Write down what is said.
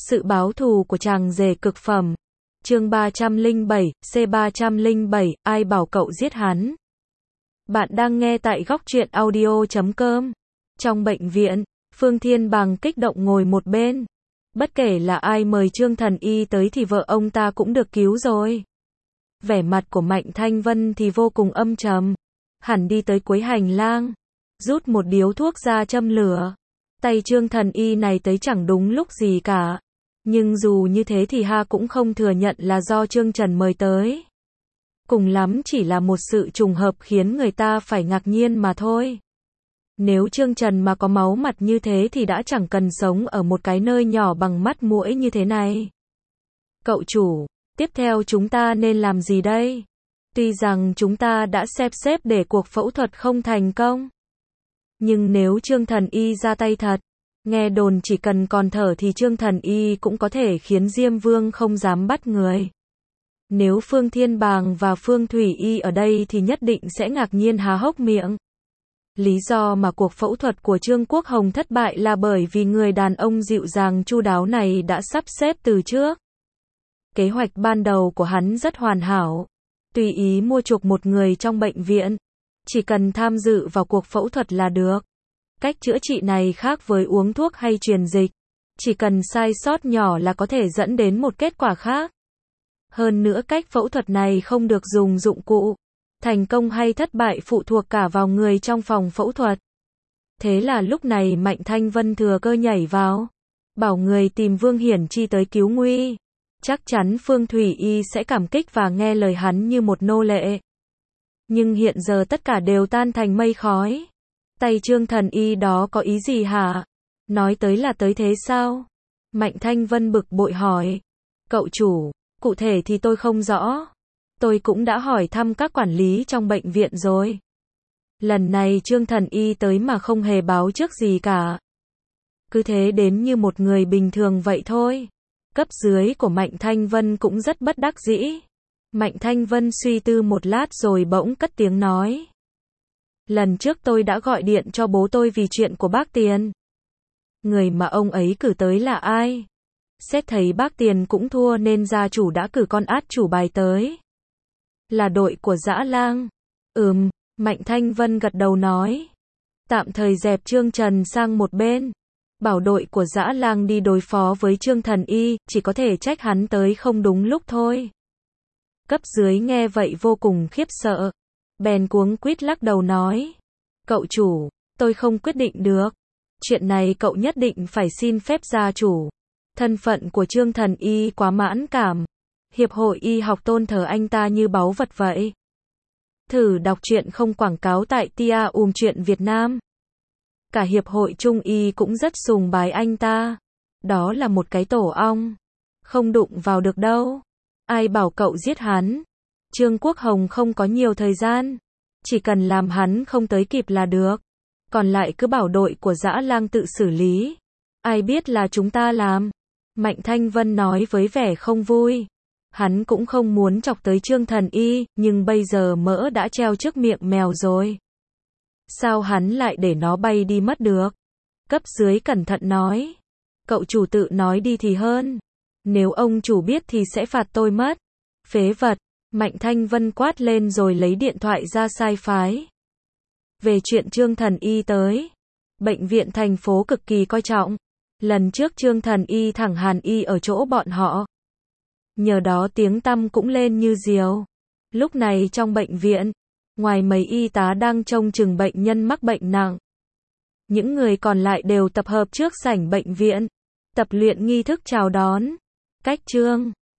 Sự báo thù của chàng rể cực phẩm. Chương 307, C307, ai bảo cậu giết hắn? Bạn đang nghe tại góc truyện audio.com. Trong bệnh viện, Phương Thiên Bằng kích động ngồi một bên. Bất kể là ai mời Trương Thần Y tới thì vợ ông ta cũng được cứu rồi. Vẻ mặt của Mạnh Thanh Vân thì vô cùng âm trầm. Hẳn đi tới cuối hành lang, rút một điếu thuốc ra châm lửa. Tay Trương Thần Y này tới chẳng đúng lúc gì cả. Nhưng dù như thế thì cũng không thừa nhận là do Trương Trần mời tới. Cùng lắm chỉ là một sự trùng hợp khiến người ta phải ngạc nhiên mà thôi. Nếu Trương Trần mà có máu mặt như thế thì đã chẳng cần sống ở một cái nơi nhỏ bằng mắt muỗi như thế này. Cậu chủ, tiếp theo chúng ta nên làm gì đây? Tuy rằng chúng ta đã xếp để cuộc phẫu thuật không thành công. Nhưng nếu Trương Thần Y ra tay thật, nghe đồn chỉ cần còn thở thì Trương Thần Y cũng có thể khiến Diêm Vương không dám bắt người. Nếu Phương Thiên Bàng và Phương Thủy Y ở đây thì nhất định sẽ ngạc nhiên há hốc miệng. Lý do mà cuộc phẫu thuật của Trương Quốc Hồng thất bại là bởi vì người đàn ông dịu dàng chu đáo này đã sắp xếp từ trước. Kế hoạch ban đầu của hắn rất hoàn hảo. Tùy ý mua chuộc một người trong bệnh viện. Chỉ cần tham dự vào cuộc phẫu thuật là được. Cách chữa trị này khác với uống thuốc hay truyền dịch. Chỉ cần sai sót nhỏ là có thể dẫn đến một kết quả khác. Hơn nữa cách phẫu thuật này không được dùng dụng cụ. Thành công hay thất bại phụ thuộc cả vào người trong phòng phẫu thuật. Thế là lúc này Mạnh Thanh Vân thừa cơ nhảy vào. Bảo người tìm Vương Hiển Chi tới cứu nguy. Chắc chắn Phương Thủy Y sẽ cảm kích và nghe lời hắn như một nô lệ. Nhưng hiện giờ tất cả đều tan thành mây khói. Tay Trương Thần Y đó có ý gì hả? Nói tới là tới thế sao? Mạnh Thanh Vân bực bội hỏi. Cậu chủ, cụ thể thì tôi không rõ. Tôi cũng đã hỏi thăm các quản lý trong bệnh viện rồi. Lần này Trương Thần Y tới mà không hề báo trước gì cả. Cứ thế đến như một người bình thường vậy thôi. Cấp dưới của Mạnh Thanh Vân cũng rất bất đắc dĩ. Mạnh Thanh Vân suy tư một lát rồi bỗng cất tiếng nói. Lần trước tôi đã gọi điện cho bố tôi vì chuyện của bác Tiền. Người mà ông ấy cử tới là ai? Xét thấy bác Tiền cũng thua nên gia chủ đã cử con át chủ bài tới. Là đội của Dã Lang. Mạnh Thanh Vân gật đầu nói. Tạm thời dẹp Trương Trần sang một bên. Bảo đội của Dã Lang đi đối phó với Trương Thần Y, chỉ có thể trách hắn tới không đúng lúc thôi. Cấp dưới nghe vậy vô cùng khiếp sợ. Bèn cuống quýt lắc đầu nói. Cậu chủ, tôi không quyết định được. Chuyện này cậu nhất định phải xin phép gia chủ. Thân phận của Trương Thần Y quá mãn cảm. Hiệp hội y học tôn thờ anh ta như báu vật vậy. Thử đọc truyện không quảng cáo tại Tia Truyện Việt Nam. Cả hiệp hội Trung y cũng rất sùng bái anh ta. Đó là một cái tổ ong. Không đụng vào được đâu. Ai bảo cậu giết hắn? Trương Quốc Hồng không có nhiều thời gian. Chỉ cần làm hắn không tới kịp là được. Còn lại cứ bảo đội của Dã Lang tự xử lý. Ai biết là chúng ta làm. Mạnh Thanh Vân nói với vẻ không vui. Hắn cũng không muốn chọc tới Trương Thần Y, nhưng bây giờ mỡ đã treo trước miệng mèo rồi. Sao hắn lại để nó bay đi mất được? Cấp dưới cẩn thận nói. Cậu chủ tự nói đi thì hơn. Nếu ông chủ biết thì sẽ phạt tôi mất. Phế vật. Mạnh Thanh Vân quát lên rồi lấy điện thoại ra sai phái. Về chuyện Trương Thần Y tới. Bệnh viện thành phố cực kỳ coi trọng. Lần trước Trương Thần Y thẳng hàn y ở chỗ bọn họ. Nhờ đó tiếng tăm cũng lên như diều. Lúc này trong bệnh viện, ngoài mấy y tá đang trông chừng bệnh nhân mắc bệnh nặng, những người còn lại đều tập hợp trước sảnh bệnh viện, tập luyện nghi thức chào đón. Cách Trương